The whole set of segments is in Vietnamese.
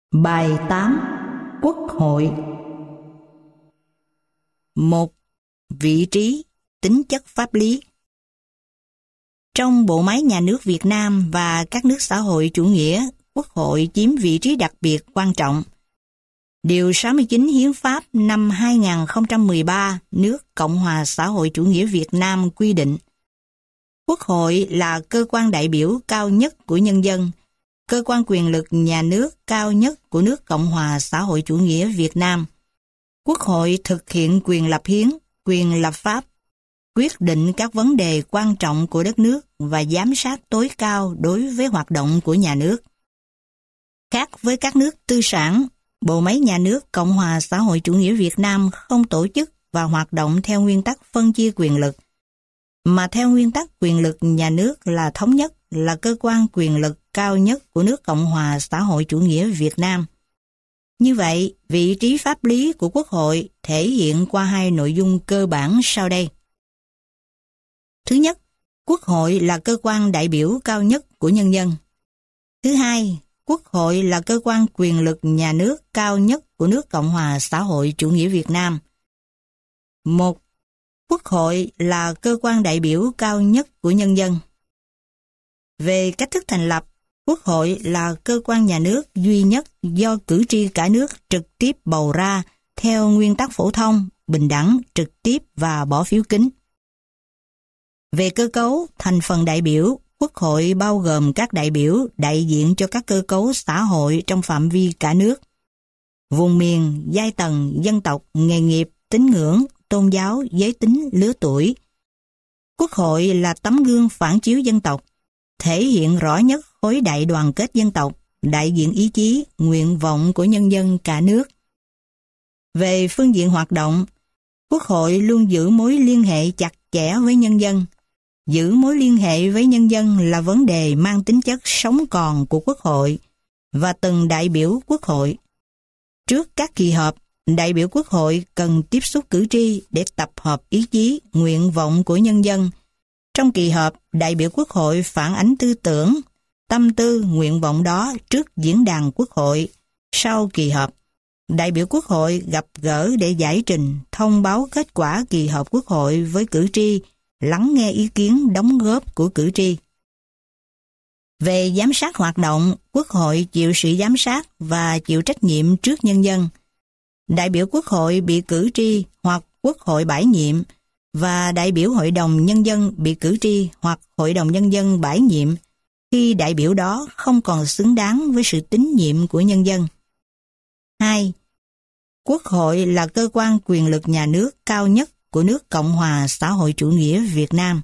Bài 8. Quốc hội. 1. Vị trí, tính chất pháp lý. Trong bộ máy nhà nước Việt Nam và các nước xã hội chủ nghĩa, Quốc hội chiếm vị trí đặc biệt quan trọng. Điều 69 Hiến pháp năm 2013 nước Cộng hòa xã hội chủ nghĩa Việt Nam quy định Quốc hội là cơ quan đại biểu cao nhất của nhân dân, cơ quan quyền lực nhà nước cao nhất của nước Cộng hòa xã hội chủ nghĩa Việt Nam. Quốc hội thực hiện quyền lập hiến, quyền lập pháp, quyết định các vấn đề quan trọng của đất nước và giám sát tối cao đối với hoạt động của nhà nước. Khác với các nước tư sản, bộ máy nhà nước Cộng hòa xã hội chủ nghĩa Việt Nam không tổ chức và hoạt động theo nguyên tắc phân chia quyền lực, mà theo nguyên tắc quyền lực nhà nước là thống nhất, là cơ quan quyền lực cao nhất của nước Cộng hòa xã hội chủ nghĩa Việt Nam. Như vậy, vị trí pháp lý của Quốc hội thể hiện qua hai nội dung cơ bản sau đây. Thứ nhất, Quốc hội là cơ quan đại biểu cao nhất của nhân dân. Thứ hai, Quốc hội là cơ quan quyền lực nhà nước cao nhất của nước Cộng hòa xã hội chủ nghĩa Việt Nam. 1. Quốc hội là cơ quan đại biểu cao nhất của nhân dân. Về cách thức thành lập, Quốc hội là cơ quan nhà nước duy nhất do cử tri cả nước trực tiếp bầu ra theo nguyên tắc phổ thông, bình đẳng, trực tiếp và bỏ phiếu kín. Về cơ cấu, thành phần đại biểu, Quốc hội bao gồm các đại biểu đại diện cho các cơ cấu xã hội trong phạm vi cả nước, vùng miền, giai tầng, dân tộc, nghề nghiệp, tín ngưỡng, tôn giáo, giới tính, lứa tuổi. Quốc hội là tấm gương phản chiếu dân tộc, thể hiện rõ nhất khối đại đoàn kết dân tộc, đại diện ý chí, nguyện vọng của nhân dân cả nước. Về phương diện hoạt động, Quốc hội luôn giữ mối liên hệ chặt chẽ với nhân dân. Giữ mối liên hệ với nhân dân là vấn đề mang tính chất sống còn của Quốc hội và từng đại biểu Quốc hội. Trước các kỳ họp, đại biểu Quốc hội cần tiếp xúc cử tri để tập hợp ý chí, nguyện vọng của nhân dân. Trong kỳ họp, đại biểu Quốc hội phản ánh tư tưởng, tâm tư, nguyện vọng đó trước diễn đàn Quốc hội. Sau kỳ họp, đại biểu Quốc hội gặp gỡ để giải trình, thông báo kết quả kỳ họp Quốc hội với cử tri, lắng nghe ý kiến đóng góp của cử tri. Về giám sát hoạt động, Quốc hội chịu sự giám sát và chịu trách nhiệm trước nhân dân. Đại biểu Quốc hội bị cử tri hoặc Quốc hội bãi nhiệm và đại biểu Hội đồng Nhân dân bị cử tri hoặc Hội đồng Nhân dân bãi nhiệm khi đại biểu đó không còn xứng đáng với sự tín nhiệm của nhân dân. 2. Quốc hội là cơ quan quyền lực nhà nước cao nhất của nước Cộng hòa xã hội chủ nghĩa Việt Nam.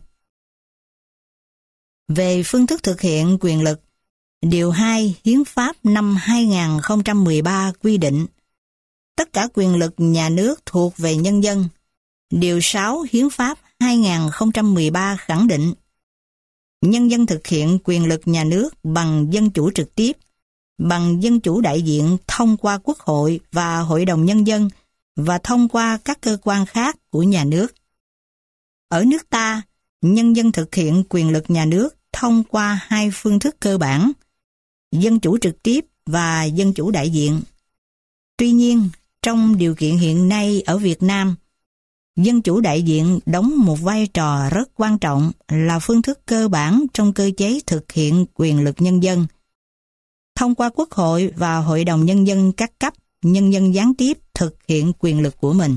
Về phương thức thực hiện quyền lực, Điều 2 Hiến pháp năm 2013 quy định tất cả quyền lực nhà nước thuộc về nhân dân. Điều 6 Hiến pháp 2013 khẳng định nhân dân thực hiện quyền lực nhà nước bằng dân chủ trực tiếp, bằng dân chủ đại diện thông qua Quốc hội và Hội đồng Nhân dân và thông qua các cơ quan khác của nhà nước. Ở nước ta, nhân dân thực hiện quyền lực nhà nước thông qua hai phương thức cơ bản, dân chủ trực tiếp và dân chủ đại diện. Tuy nhiên, trong điều kiện hiện nay ở Việt Nam, dân chủ đại diện đóng một vai trò rất quan trọng là phương thức cơ bản trong cơ chế thực hiện quyền lực nhân dân. Thông qua Quốc hội và Hội đồng Nhân dân các cấp, nhân dân gián tiếp thực hiện quyền lực của mình.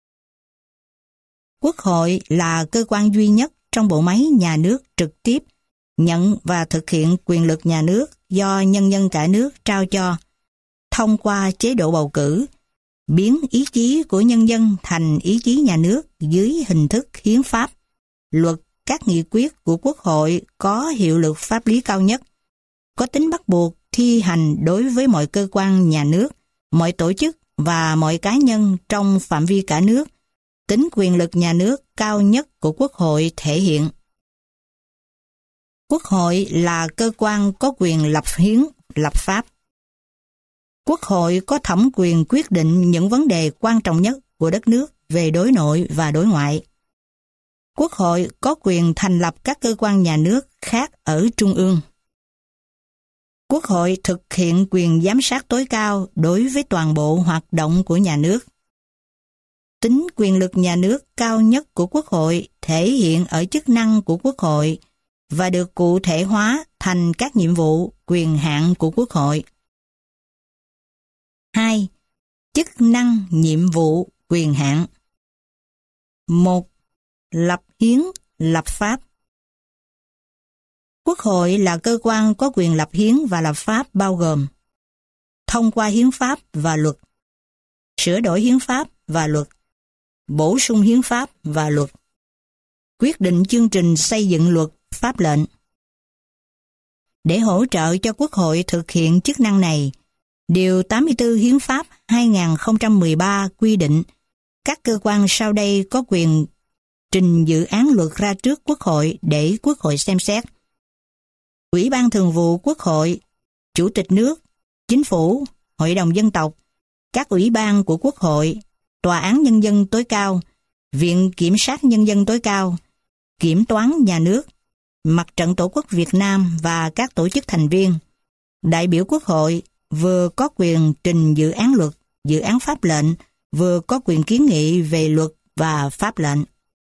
Quốc hội là cơ quan duy nhất trong bộ máy nhà nước trực tiếp nhận và thực hiện quyền lực nhà nước do nhân dân cả nước trao cho, thông qua chế độ bầu cử, biến ý chí của nhân dân thành ý chí nhà nước dưới hình thức hiến pháp, luật, các nghị quyết của Quốc hội có hiệu lực pháp lý cao nhất, có tính bắt buộc thi hành đối với mọi cơ quan nhà nước, mọi tổ chức và mọi cá nhân trong phạm vi cả nước. Tính quyền lực nhà nước cao nhất của Quốc hội thể hiện. Quốc hội là cơ quan có quyền lập hiến, lập pháp. Quốc hội có thẩm quyền quyết định những vấn đề quan trọng nhất của đất nước về đối nội và đối ngoại. Quốc hội có quyền thành lập các cơ quan nhà nước khác ở trung ương. Quốc hội thực hiện quyền giám sát tối cao đối với toàn bộ hoạt động của nhà nước. Tính quyền lực nhà nước cao nhất của Quốc hội thể hiện ở chức năng của Quốc hội và được cụ thể hóa thành các nhiệm vụ, quyền hạn của Quốc hội. 2. Chức năng, nhiệm vụ, quyền hạn. 1. Lập hiến, lập pháp. Quốc hội là cơ quan có quyền lập hiến và lập pháp bao gồm thông qua hiến pháp và luật, sửa đổi hiến pháp và luật, bổ sung hiến pháp và luật, quyết định chương trình xây dựng luật, pháp lệnh. Để hỗ trợ cho Quốc hội thực hiện chức năng này, Điều 84 Hiến pháp 2013 quy định các cơ quan sau đây có quyền trình dự án luật ra trước Quốc hội để Quốc hội xem xét. Ủy ban Thường vụ Quốc hội, Chủ tịch nước, Chính phủ, Hội đồng Dân tộc, các ủy ban của Quốc hội, Tòa án Nhân dân tối cao, Viện Kiểm sát Nhân dân tối cao, Kiểm toán nhà nước, Mặt trận Tổ quốc Việt Nam và các tổ chức thành viên. Đại biểu Quốc hội vừa có quyền trình dự án luật, dự án pháp lệnh, vừa có quyền kiến nghị về luật và pháp lệnh.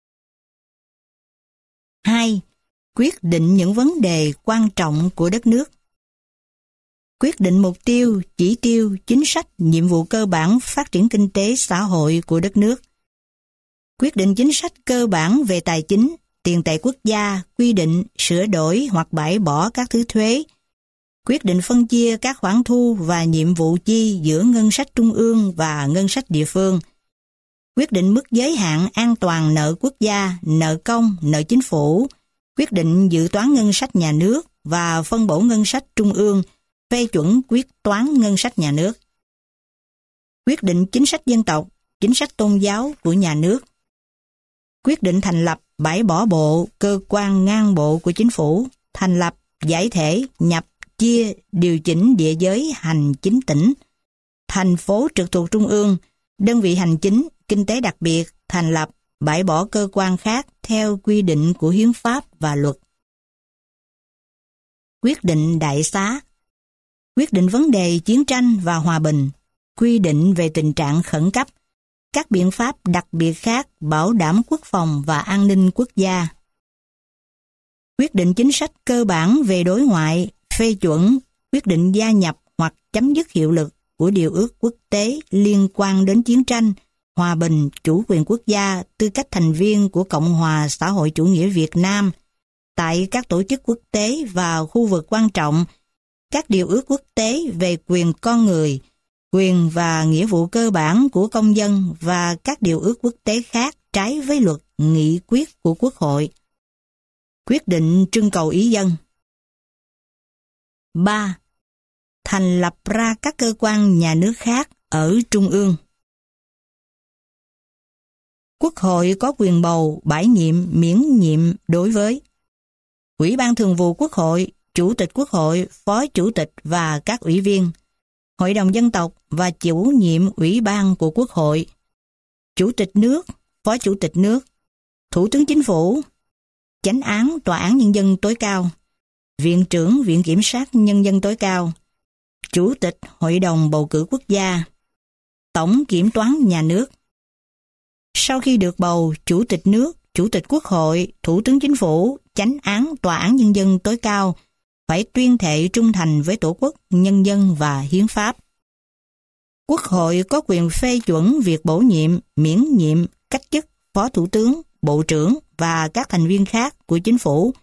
2. Quyết định những vấn đề quan trọng của đất nước. Quyết định mục tiêu, chỉ tiêu, chính sách, nhiệm vụ cơ bản phát triển kinh tế xã hội của đất nước. Quyết định chính sách cơ bản về tài chính, tiền tệ quốc gia, quy định, sửa đổi hoặc bãi bỏ các thứ thuế. Quyết định phân chia các khoản thu và nhiệm vụ chi giữa ngân sách trung ương và ngân sách địa phương. Quyết định mức giới hạn an toàn nợ quốc gia, nợ công, nợ chính phủ. Quyết định dự toán ngân sách nhà nước và phân bổ ngân sách trung ương, phê chuẩn quyết toán ngân sách nhà nước. Quyết định chính sách dân tộc, chính sách tôn giáo của nhà nước. Quyết định thành lập, bãi bỏ bộ, cơ quan ngang bộ của chính phủ, thành lập, giải thể, nhập, chia, điều chỉnh địa giới hành chính tỉnh, thành phố trực thuộc trung ương, đơn vị hành chính, kinh tế đặc biệt, thành lập, bãi bỏ cơ quan khác theo quy định của hiến pháp và luật. Quyết định đại xá. Quyết định vấn đề chiến tranh và hòa bình, quy định về tình trạng khẩn cấp, các biện pháp đặc biệt khác bảo đảm quốc phòng và an ninh quốc gia. Quyết định chính sách cơ bản về đối ngoại, phê chuẩn, quyết định gia nhập hoặc chấm dứt hiệu lực của điều ước quốc tế liên quan đến chiến tranh, hòa bình, chủ quyền quốc gia, tư cách thành viên của Cộng hòa xã hội chủ nghĩa Việt Nam, tại các tổ chức quốc tế và khu vực quan trọng, các điều ước quốc tế về quyền con người, quyền và nghĩa vụ cơ bản của công dân và các điều ước quốc tế khác trái với luật, nghị quyết của Quốc hội. Quyết định trưng cầu ý dân. 3. Thành lập ra các cơ quan nhà nước khác ở Trung ương. Quốc hội có quyền bầu, bãi nhiệm, miễn nhiệm đối với Ủy ban Thường vụ Quốc hội, Chủ tịch Quốc hội, Phó Chủ tịch và các ủy viên, Hội đồng Dân tộc và chủ nhiệm Ủy ban của Quốc hội, Chủ tịch nước, Phó Chủ tịch nước, Thủ tướng Chính phủ, Chánh án Tòa án Nhân dân tối cao, Viện trưởng Viện Kiểm sát Nhân dân tối cao, Chủ tịch Hội đồng Bầu cử Quốc gia, Tổng Kiểm toán nhà nước. Sau khi được bầu, Chủ tịch nước, Chủ tịch Quốc hội, Thủ tướng Chính phủ, Chánh án Tòa án Nhân dân tối cao phải tuyên thệ trung thành với Tổ quốc, nhân dân và hiến pháp. Quốc hội có quyền phê chuẩn việc bổ nhiệm, miễn nhiệm, cách chức Phó Thủ tướng, Bộ trưởng và các thành viên khác của Chính phủ.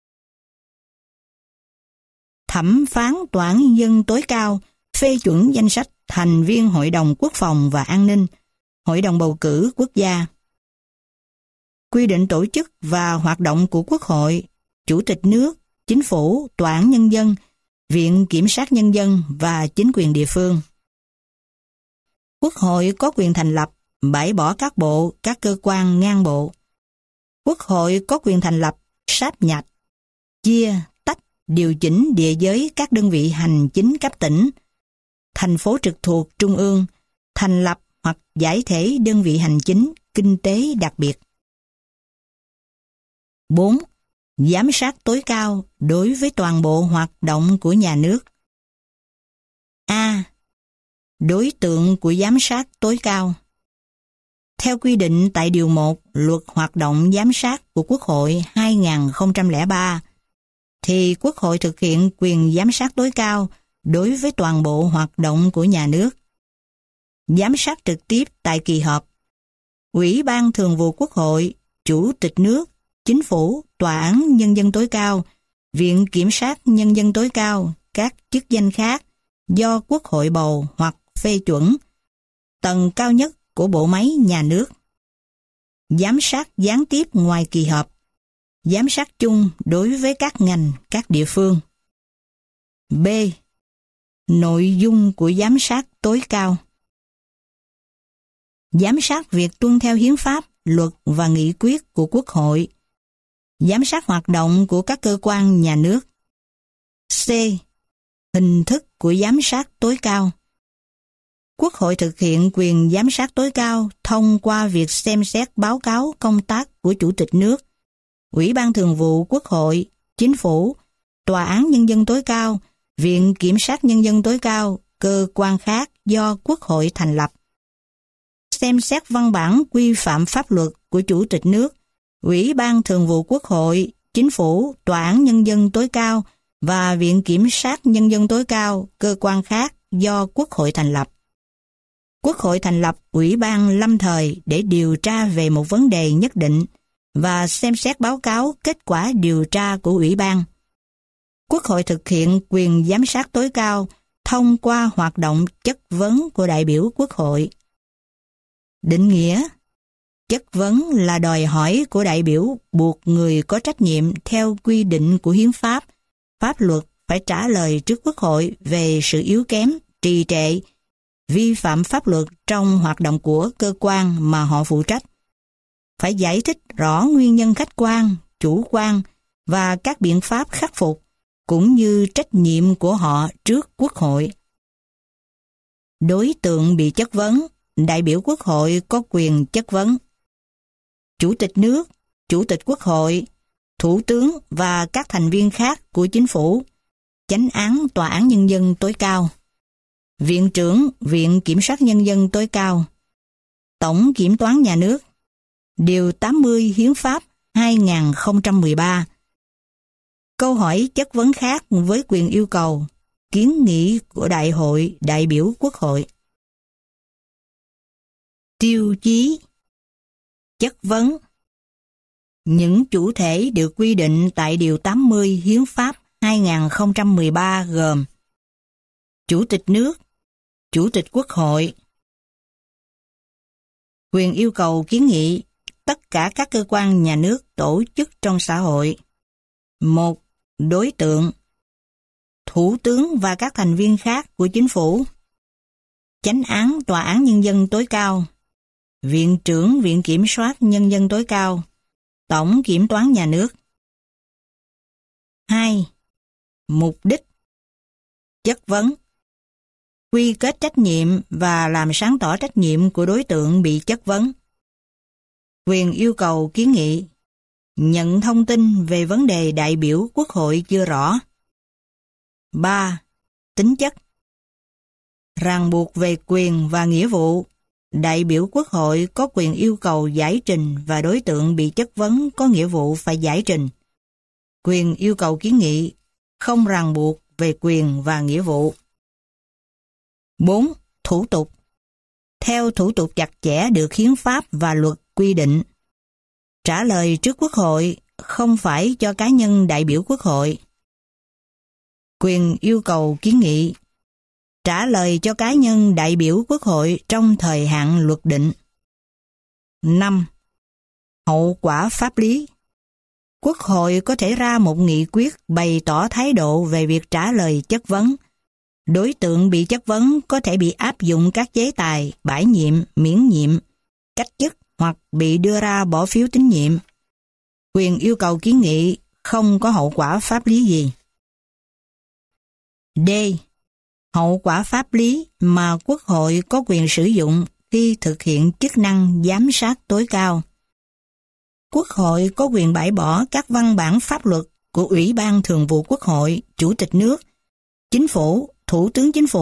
Thẩm phán Tòa án Nhân dân tối cao phê chuẩn danh sách thành viên Hội đồng Quốc phòng và An ninh, Hội đồng Bầu cử Quốc gia. Quy định tổ chức và hoạt động của Quốc hội, Chủ tịch nước, Chính phủ, Tòa án Nhân dân, Viện Kiểm sát Nhân dân và chính quyền địa phương. Quốc hội có quyền thành lập, bãi bỏ các bộ, các cơ quan ngang bộ. Quốc hội có quyền thành lập, sáp nhập, chia, tách, điều chỉnh địa giới các đơn vị hành chính cấp tỉnh, thành phố trực thuộc trung ương, thành lập hoặc giải thể đơn vị hành chính, kinh tế đặc biệt. 4. Giám sát tối cao đối với toàn bộ hoạt động của nhà nước. Đối tượng của giám sát tối cao. Theo quy định tại Điều 1 Luật Hoạt động Giám sát của Quốc hội 2003, thì Quốc hội thực hiện quyền giám sát tối cao đối với toàn bộ hoạt động của nhà nước. Giám sát trực tiếp tại kỳ họp. Ủy ban Thường vụ Quốc hội, Chủ tịch nước, Chính phủ, Tòa án Nhân dân tối cao, Viện Kiểm sát Nhân dân tối cao, các chức danh khác do Quốc hội bầu hoặc phê chuẩn, tầng cao nhất của bộ máy nhà nước. Giám sát gián tiếp ngoài kỳ họp. Giám sát chung đối với các ngành, các địa phương. B. Nội dung của giám sát tối cao. Giám sát việc tuân theo hiến pháp, luật và nghị quyết của Quốc hội. Giám sát hoạt động của các cơ quan nhà nước. C. Hình thức của giám sát tối cao. Quốc hội thực hiện quyền giám sát tối cao thông qua việc xem xét báo cáo công tác của Chủ tịch nước, Ủy ban Thường vụ Quốc hội, Chính phủ, Tòa án Nhân dân tối cao, Viện Kiểm sát Nhân dân tối cao, cơ quan khác do Quốc hội thành lập. Xem xét văn bản quy phạm pháp luật của Chủ tịch nước, Ủy ban Thường vụ Quốc hội, Chính phủ, Tòa án Nhân dân tối cao và Viện Kiểm sát Nhân dân tối cao, cơ quan khác do Quốc hội thành lập. Quốc hội thành lập Ủy ban lâm thời để điều tra về một vấn đề nhất định và xem xét báo cáo kết quả điều tra của Ủy ban. Quốc hội thực hiện quyền giám sát tối cao thông qua hoạt động chất vấn của đại biểu Quốc hội. Định nghĩa: chất vấn là đòi hỏi của đại biểu buộc người có trách nhiệm theo quy định của hiến pháp, pháp luật phải trả lời trước Quốc hội về sự yếu kém, trì trệ, vi phạm pháp luật trong hoạt động của cơ quan mà họ phụ trách. Phải giải thích rõ nguyên nhân khách quan, chủ quan và các biện pháp khắc phục, cũng như trách nhiệm của họ trước Quốc hội. Đối tượng bị chất vấn, đại biểu Quốc hội có quyền chất vấn. Chủ tịch nước, Chủ tịch Quốc hội, Thủ tướng và các thành viên khác của Chính phủ, Chánh án Tòa án Nhân dân tối cao, Viện trưởng Viện Kiểm sát Nhân dân tối cao, Tổng Kiểm toán Nhà nước. Điều 80 Hiến pháp 2013. Câu hỏi chất vấn khác với quyền yêu cầu, kiến nghị của Đại hội đại biểu Quốc hội. Tiêu chí chất vấn. Những chủ thể được quy định tại Điều 80 Hiến pháp 2013 gồm Chủ tịch nước, Chủ tịch Quốc hội. Quyền yêu cầu kiến nghị tất cả các cơ quan nhà nước, tổ chức trong xã hội. 1. Đối tượng: Thủ tướng và các thành viên khác của Chính phủ, Chánh án Tòa án Nhân dân tối cao, Viện trưởng Viện Kiểm soát Nhân dân tối cao, Tổng Kiểm toán Nhà nước. 2. Mục đích chất vấn: quy kết trách nhiệm và làm sáng tỏ trách nhiệm của đối tượng bị chất vấn. Quyền yêu cầu kiến nghị: nhận thông tin về vấn đề đại biểu Quốc hội chưa rõ. 3. Tính chất ràng buộc về quyền và nghĩa vụ. Đại biểu Quốc hội có quyền yêu cầu giải trình và đối tượng bị chất vấn có nghĩa vụ phải giải trình. Quyền yêu cầu kiến nghị không ràng buộc về quyền và nghĩa vụ. 4. Thủ tục. Theo thủ tục chặt chẽ được hiến pháp và luật quy định. Trả lời trước Quốc hội, không phải cho cá nhân đại biểu Quốc hội. Quyền yêu cầu kiến nghị trả lời cho cá nhân đại biểu Quốc hội trong thời hạn luật định. 5. Hậu quả pháp lý. Quốc hội có thể ra một nghị quyết bày tỏ thái độ về việc trả lời chất vấn. Đối tượng bị chất vấn có thể bị áp dụng các chế tài, bãi nhiệm, miễn nhiệm, cách chức hoặc bị đưa ra bỏ phiếu tín nhiệm. Quyền yêu cầu kiến nghị không có hậu quả pháp lý gì. D. Hậu quả pháp lý mà Quốc hội có quyền sử dụng khi thực hiện chức năng giám sát tối cao. Quốc hội có quyền bãi bỏ các văn bản pháp luật của Ủy ban Thường vụ Quốc hội, Chủ tịch nước, Chính phủ, Thủ tướng Chính phủ,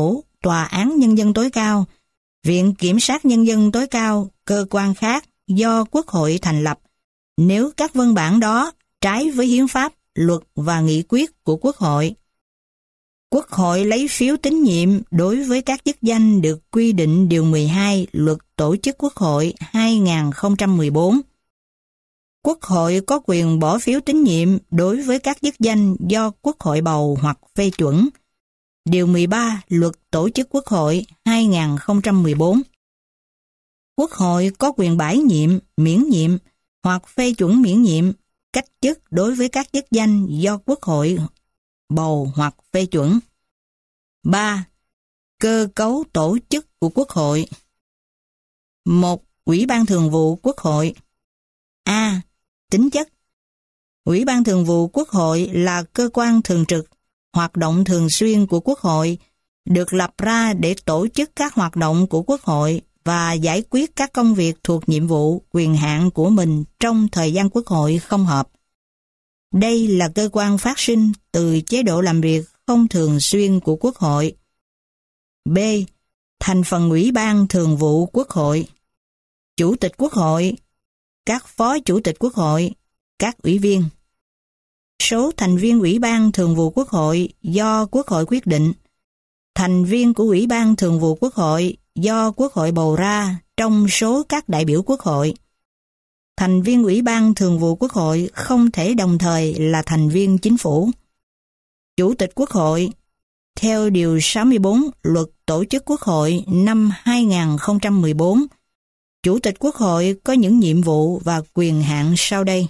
Tòa án Nhân dân tối cao, Viện Kiểm sát Nhân dân tối cao, cơ quan khác do Quốc hội thành lập, nếu các văn bản đó trái với hiến pháp, luật và nghị quyết của Quốc hội. Quốc hội lấy phiếu tín nhiệm đối với các chức danh được quy định Điều 12 Luật Tổ chức Quốc hội 2014. Quốc hội có quyền bỏ phiếu tín nhiệm đối với các chức danh do Quốc hội bầu hoặc phê chuẩn. Điều 13 Luật Tổ chức Quốc hội 2014. Quốc hội có quyền bãi nhiệm, miễn nhiệm hoặc phê chuẩn miễn nhiệm, cách chức đối với các chức danh do Quốc hội bầu hoặc phê chuẩn. 3. Cơ cấu tổ chức của Quốc hội. 1. Ủy ban Thường vụ Quốc hội. A. Tính chất. Ủy ban Thường vụ Quốc hội là cơ quan thường trực, hoạt động thường xuyên của Quốc hội, được lập ra để tổ chức các hoạt động của Quốc hội và giải quyết các công việc thuộc nhiệm vụ, quyền hạn của mình trong thời gian Quốc hội không họp. Đây là cơ quan phát sinh từ chế độ làm việc không thường xuyên của Quốc hội. B. Thành phần Ủy ban Thường vụ Quốc hội. Chủ tịch Quốc hội, các phó chủ tịch Quốc hội, các ủy viên. Số thành viên Ủy ban Thường vụ Quốc hội do Quốc hội quyết định. Thành viên của Ủy ban Thường vụ Quốc hội do Quốc hội bầu ra trong số các đại biểu Quốc hội. Thành viên Ủy ban Thường vụ Quốc hội không thể đồng thời là thành viên chính phủ. Chủ tịch Quốc hội, theo Điều 64 Luật Tổ chức Quốc hội năm 2014, Chủ tịch Quốc hội có những nhiệm vụ và quyền hạn sau đây.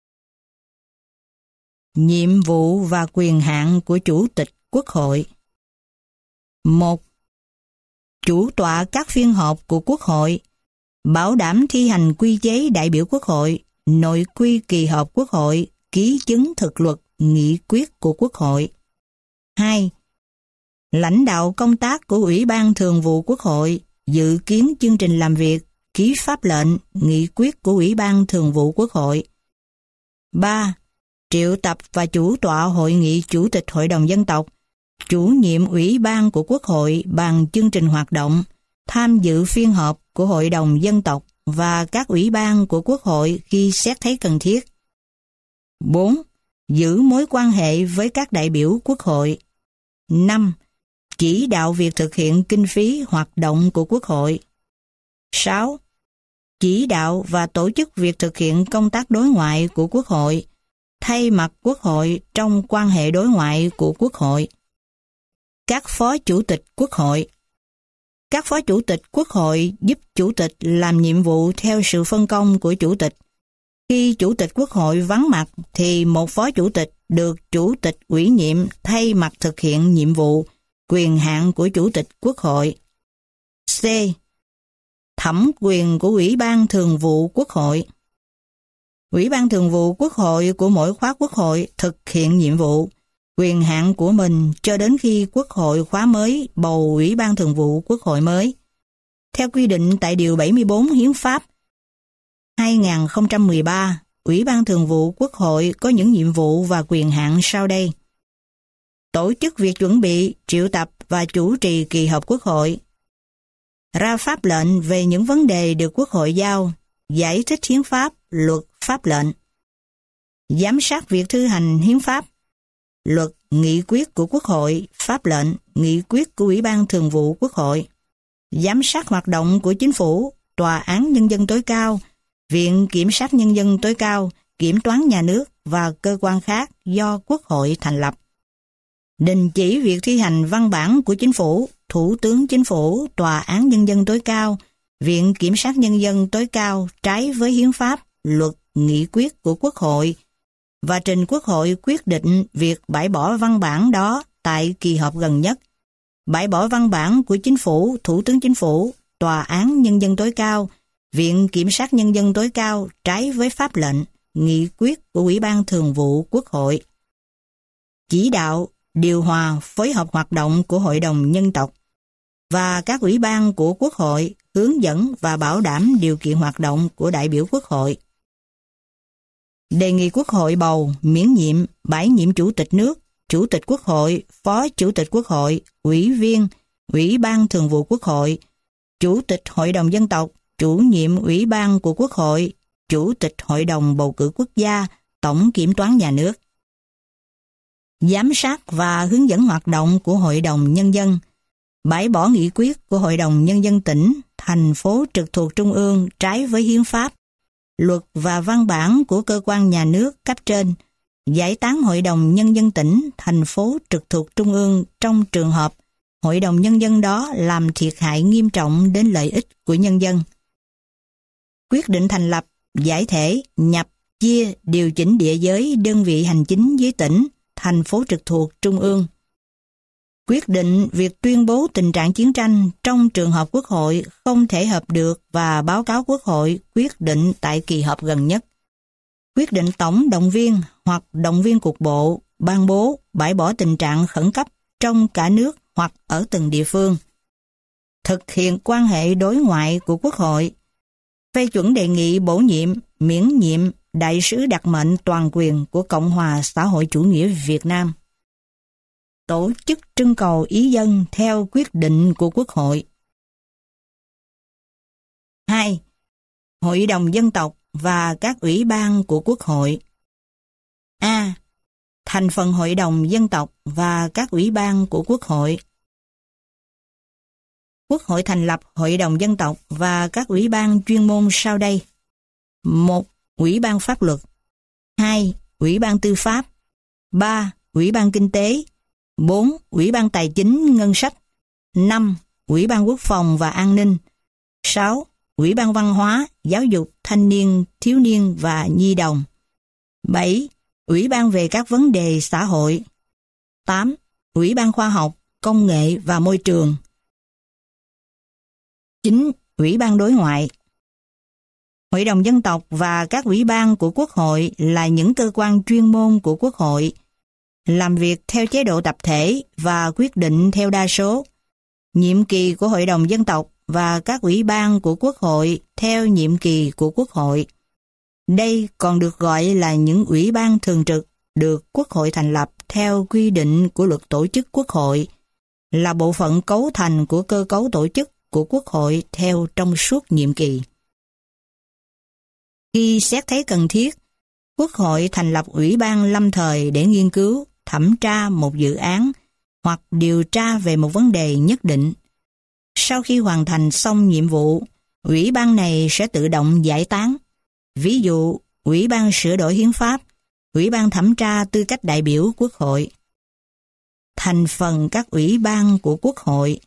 Nhiệm vụ và quyền hạn của Chủ tịch Quốc hội. 1. Chủ tọa các phiên họp của Quốc hội, bảo đảm thi hành quy chế đại biểu Quốc hội, nội quy kỳ họp Quốc hội, ký chứng thực luật, nghị quyết của Quốc hội. 2. Lãnh đạo công tác của Ủy ban Thường vụ Quốc hội, dự kiến chương trình làm việc, ký pháp lệnh, nghị quyết của Ủy ban Thường vụ Quốc hội. 3. Triệu tập và chủ tọa hội nghị Chủ tịch Hội đồng Dân tộc, chủ nhiệm Ủy ban của Quốc hội bàn chương trình hoạt động, tham dự phiên họp của Hội đồng Dân tộc và các ủy ban của Quốc hội khi xét thấy cần thiết. 4. Giữ mối quan hệ với các đại biểu Quốc hội. 5. Chỉ đạo việc thực hiện kinh phí hoạt động của Quốc hội. 6. Chỉ đạo và tổ chức việc thực hiện công tác đối ngoại của Quốc hội, thay mặt Quốc hội trong quan hệ đối ngoại của Quốc hội. Các phó chủ tịch Quốc hội. Các phó chủ tịch Quốc hội giúp Chủ tịch làm nhiệm vụ theo sự phân công của Chủ tịch. Khi Chủ tịch Quốc hội vắng mặt thì một phó chủ tịch được Chủ tịch ủy nhiệm thay mặt thực hiện nhiệm vụ, quyền hạn của Chủ tịch Quốc hội. C. Thẩm quyền của Ủy ban Thường vụ Quốc hội. Ủy ban Thường vụ Quốc hội của mỗi khóa Quốc hội thực hiện nhiệm vụ, quyền hạn của mình cho đến khi Quốc hội khóa mới bầu Ủy ban Thường vụ Quốc hội mới. Theo quy định tại Điều 74 Hiến pháp 2013, Ủy ban Thường vụ Quốc hội có những nhiệm vụ và quyền hạn sau đây. Tổ chức việc chuẩn bị, triệu tập và chủ trì kỳ họp Quốc hội. Ra pháp lệnh về những vấn đề được Quốc hội giao, giải thích hiến pháp, luật, pháp lệnh. Giám sát việc thi hành hiến pháp, luật, nghị quyết của Quốc hội, pháp lệnh, nghị quyết của Ủy ban Thường vụ Quốc hội. Giám sát hoạt động của Chính phủ, Tòa án Nhân dân tối cao, Viện Kiểm sát Nhân dân tối cao, Kiểm toán nhà nước và cơ quan khác do Quốc hội thành lập. Đình chỉ việc thi hành văn bản của Chính phủ, Thủ tướng Chính phủ, Tòa án Nhân dân tối cao, Viện Kiểm sát Nhân dân tối cao trái với hiến pháp, luật, nghị quyết của Quốc hội và trình Quốc hội quyết định việc bãi bỏ văn bản đó tại kỳ họp gần nhất. Bãi bỏ văn bản của Chính phủ, Thủ tướng Chính phủ, Tòa án Nhân dân tối cao, Viện Kiểm sát Nhân dân tối cao trái với pháp lệnh, nghị quyết của Ủy ban Thường vụ Quốc hội. Chỉ đạo, điều hòa, phối hợp hoạt động của Hội đồng Nhân tộc và các ủy ban của Quốc hội, hướng dẫn và bảo đảm điều kiện hoạt động của đại biểu Quốc hội. Đề nghị Quốc hội bầu, miễn nhiệm, bãi nhiệm Chủ tịch nước, Chủ tịch Quốc hội, Phó Chủ tịch Quốc hội, ủy viên, Ủy ban Thường vụ Quốc hội, Chủ tịch Hội đồng Dân tộc, chủ nhiệm Ủy ban của Quốc hội, Chủ tịch Hội đồng Bầu cử Quốc gia, Tổng Kiểm toán Nhà nước. Giám sát và hướng dẫn hoạt động của Hội đồng Nhân dân, bãi bỏ nghị quyết của Hội đồng Nhân dân tỉnh, thành phố trực thuộc Trung ương trái với hiến pháp, luật và văn bản của cơ quan nhà nước cấp trên, giải tán Hội đồng Nhân dân tỉnh, thành phố trực thuộc Trung ương trong trường hợp Hội đồng Nhân dân đó làm thiệt hại nghiêm trọng đến lợi ích của nhân dân. Quyết định thành lập, giải thể, nhập, chia, điều chỉnh địa giới đơn vị hành chính với tỉnh, thành phố trực thuộc Trung ương. Quyết định việc tuyên bố tình trạng chiến tranh trong trường hợp Quốc hội không thể họp được và báo cáo Quốc hội quyết định tại kỳ họp gần nhất. Quyết định tổng động viên hoặc động viên cục bộ, ban bố, bãi bỏ tình trạng khẩn cấp trong cả nước hoặc ở từng địa phương. Thực hiện quan hệ đối ngoại của Quốc hội. Phê chuẩn đề nghị bổ nhiệm, miễn nhiệm đại sứ đặc mệnh toàn quyền của Cộng hòa xã hội chủ nghĩa Việt Nam. Tổ chức trưng cầu ý dân theo quyết định của Quốc hội. 2. Hội đồng Dân tộc và các ủy ban của Quốc hội. A. Thành phần Hội đồng Dân tộc và các ủy ban của Quốc hội. Quốc hội thành lập Hội đồng Dân tộc và các ủy ban chuyên môn sau đây. 1. Ủy ban pháp luật. 2. Ủy ban tư pháp. 3. Ủy ban kinh tế. 4. Ủy ban tài chính ngân sách. 5. Ủy ban quốc phòng và an ninh. 6. Ủy ban văn hóa, giáo dục, thanh niên, thiếu niên và nhi đồng. 7. Ủy ban về các vấn đề xã hội. 8. Ủy ban khoa học, công nghệ và môi trường. 9. Ủy ban đối ngoại. Hội đồng Dân tộc và các ủy ban của Quốc hội là những cơ quan chuyên môn của Quốc hội, làm việc theo chế độ tập thể và quyết định theo đa số. Nhiệm kỳ của Hội đồng Dân tộc và các ủy ban của Quốc hội theo nhiệm kỳ của Quốc hội. Đây còn được gọi là những ủy ban thường trực được Quốc hội thành lập theo quy định của luật tổ chức Quốc hội, là bộ phận cấu thành của cơ cấu tổ chức của Quốc hội theo trong suốt nhiệm kỳ. Khi xét thấy cần thiết, Quốc hội thành lập ủy ban lâm thời để nghiên cứu, thẩm tra một dự án hoặc điều tra về một vấn đề nhất định. Sau khi hoàn thành xong nhiệm vụ, ủy ban này sẽ tự động giải tán. Ví dụ, ủy ban sửa đổi hiến pháp, ủy ban thẩm tra tư cách đại biểu Quốc hội. Thành phần các ủy ban của Quốc hội.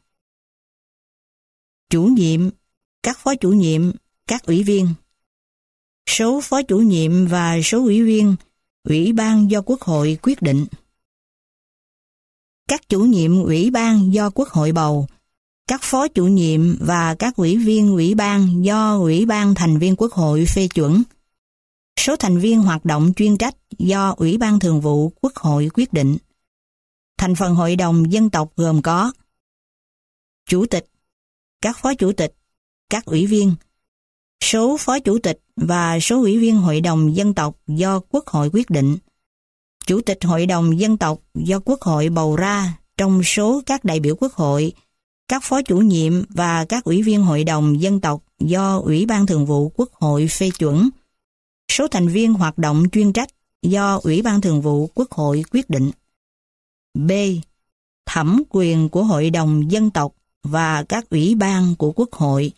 Chủ nhiệm, các phó chủ nhiệm, các ủy viên. Số phó chủ nhiệm và số ủy viên, ủy ban do Quốc hội quyết định. Các chủ nhiệm ủy ban do Quốc hội bầu, các phó chủ nhiệm và các ủy viên ủy ban do Ủy ban thành viên Quốc hội phê chuẩn. Số thành viên hoạt động chuyên trách do Ủy ban Thường vụ Quốc hội quyết định. Thành phần Hội đồng Dân tộc gồm có Chủ tịch, các phó chủ tịch, các ủy viên. Số phó chủ tịch và số ủy viên Hội đồng Dân tộc do Quốc hội quyết định. Chủ tịch Hội đồng Dân tộc do Quốc hội bầu ra trong số các đại biểu Quốc hội, các phó chủ nhiệm và các ủy viên Hội đồng Dân tộc do Ủy ban Thường vụ Quốc hội phê chuẩn. Số thành viên hoạt động chuyên trách do Ủy ban Thường vụ Quốc hội quyết định. B. Thẩm quyền của Hội đồng Dân tộc và các ủy ban của Quốc hội.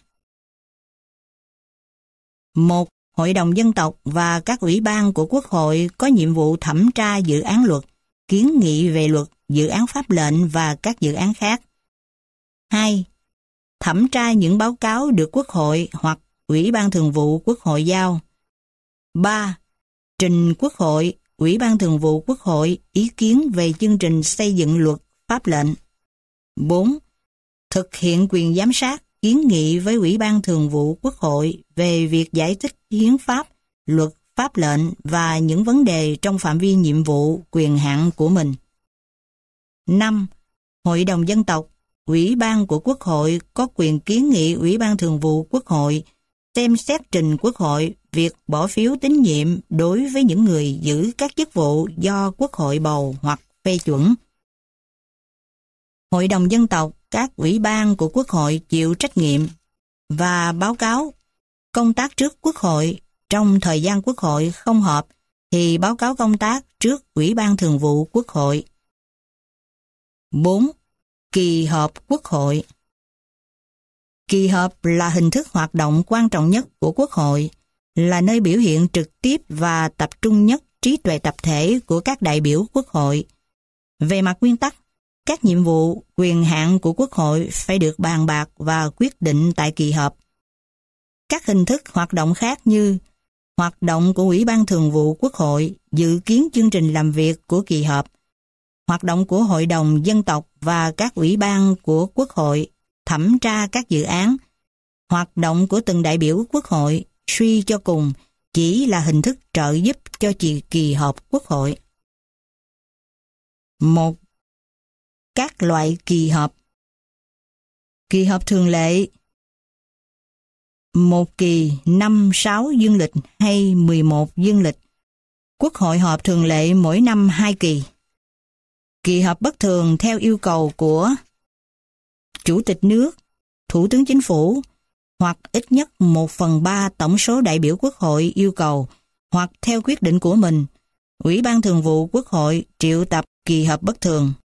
1. Hội đồng Dân tộc và các ủy ban của Quốc hội có nhiệm vụ thẩm tra dự án luật, kiến nghị về luật, dự án pháp lệnh và các dự án khác. 2. Thẩm tra những báo cáo được Quốc hội hoặc Ủy ban Thường vụ Quốc hội giao. 3. Trình Quốc hội, Ủy ban Thường vụ Quốc hội ý kiến về chương trình xây dựng luật, pháp lệnh. 4. Thực hiện quyền giám sát, kiến nghị với Ủy ban Thường vụ Quốc hội về việc giải thích hiến pháp, luật, pháp lệnh và những vấn đề trong phạm vi nhiệm vụ, quyền hạn của mình. 5. Hội đồng Dân tộc, Ủy ban của Quốc hội có quyền kiến nghị Ủy ban Thường vụ Quốc hội xem xét trình Quốc hội việc bỏ phiếu tín nhiệm đối với những người giữ các chức vụ do Quốc hội bầu hoặc phê chuẩn. Hội đồng Dân tộc các ủy ban của Quốc hội chịu trách nhiệm và báo cáo công tác trước Quốc hội. Trong thời gian Quốc hội không họp thì báo cáo công tác trước Ủy ban Thường vụ Quốc hội. 4. Kỳ họp Quốc hội. Kỳ họp là hình thức hoạt động quan trọng nhất của Quốc hội, là nơi biểu hiện trực tiếp và tập trung nhất trí tuệ tập thể của các đại biểu Quốc hội. Về mặt nguyên tắc, các nhiệm vụ, quyền hạn của Quốc hội phải được bàn bạc và quyết định tại kỳ họp. Các hình thức hoạt động khác như hoạt động của Ủy ban Thường vụ Quốc hội, dự kiến chương trình làm việc của kỳ họp, hoạt động của Hội đồng Dân tộc và các ủy ban của Quốc hội, thẩm tra các dự án, hoạt động của từng đại biểu Quốc hội, suy cho cùng, chỉ là hình thức trợ giúp cho kỳ họp Quốc hội. 1. Các loại kỳ họp. Kỳ họp thường lệ: một kỳ 5-6 dương lịch hay 11 dương lịch. Quốc hội họp thường lệ mỗi năm 2 kỳ. Kỳ họp bất thường theo yêu cầu của Chủ tịch nước, Thủ tướng Chính phủ, hoặc ít nhất 1/3 tổng số đại biểu Quốc hội yêu cầu, hoặc theo quyết định của mình, Ủy ban Thường vụ Quốc hội triệu tập kỳ họp bất thường.